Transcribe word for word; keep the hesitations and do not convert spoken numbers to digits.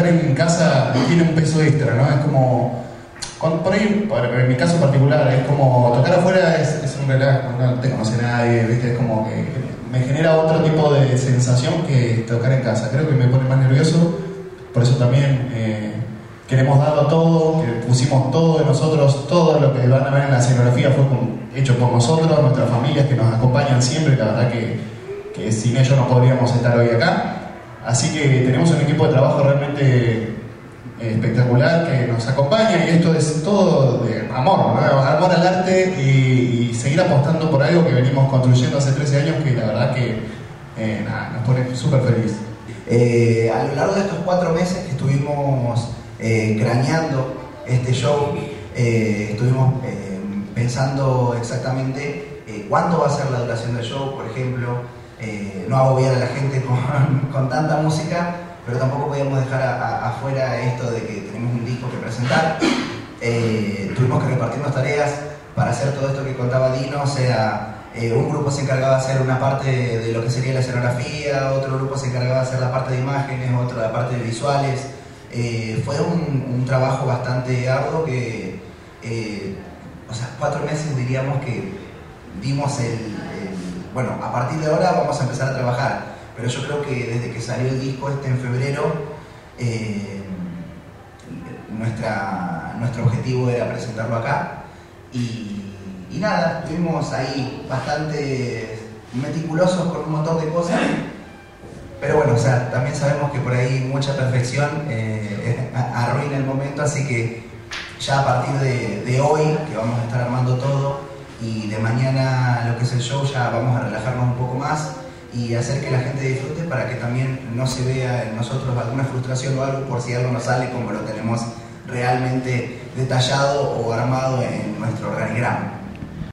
en casa tiene un peso extra, ¿no? Es como, cuando, por ahí, en mi caso particular, es como tocar afuera es, es un relajo, no te conoce nadie, ¿viste? Es como que me genera otro tipo de sensación que tocar en casa. Creo que me pone más nervioso, por eso también eh, queremos darlo todo, que pusimos todo de nosotros, todo lo que van a ver en la escenografía fue con, hecho por nosotros, nuestras familias que nos acompañan siempre, la verdad que, que sin ellos no podríamos estar hoy acá. Así que tenemos un equipo de trabajo realmente espectacular que nos acompaña y esto es todo de amor, ¿no? Amor al arte y, y seguir apostando por algo que venimos construyendo hace trece años que la verdad que eh, nada, nos pone súper feliz. Eh, a lo largo de estos cuatro meses que estuvimos eh, craneando este show, eh, estuvimos eh, pensando exactamente eh, cuánto va a ser la duración del show, por ejemplo, eh, no agobiar a la gente con, con tanta música, pero tampoco podíamos dejar a, a, afuera esto de que tenemos un disco que presentar. Eh, tuvimos que repartirnos tareas para hacer todo esto que contaba Dino, o sea, eh, un grupo se encargaba de hacer una parte de lo que sería la escenografía, otro grupo se encargaba de hacer la parte de imágenes, otro la parte de visuales. Eh, fue un, un trabajo bastante arduo que, eh, o sea, cuatro meses diríamos que dimos el, el, bueno, a partir de ahora vamos a empezar a trabajar. Pero yo creo que desde que salió el disco este en febrero, eh, nuestra, nuestro objetivo era presentarlo acá. Y, y nada, estuvimos ahí bastante meticulosos con un montón de cosas. Pero bueno, o sea, también sabemos que por ahí mucha perfección eh, arruina el momento, así que ya a partir de, de hoy, que vamos a estar armando todo, y de mañana lo que es el show, ya vamos a relajarnos un poco más y hacer que la gente disfrute para que también no se vea en nosotros alguna frustración o algo por si algo no sale como lo tenemos realmente detallado o armado en nuestro organigrama.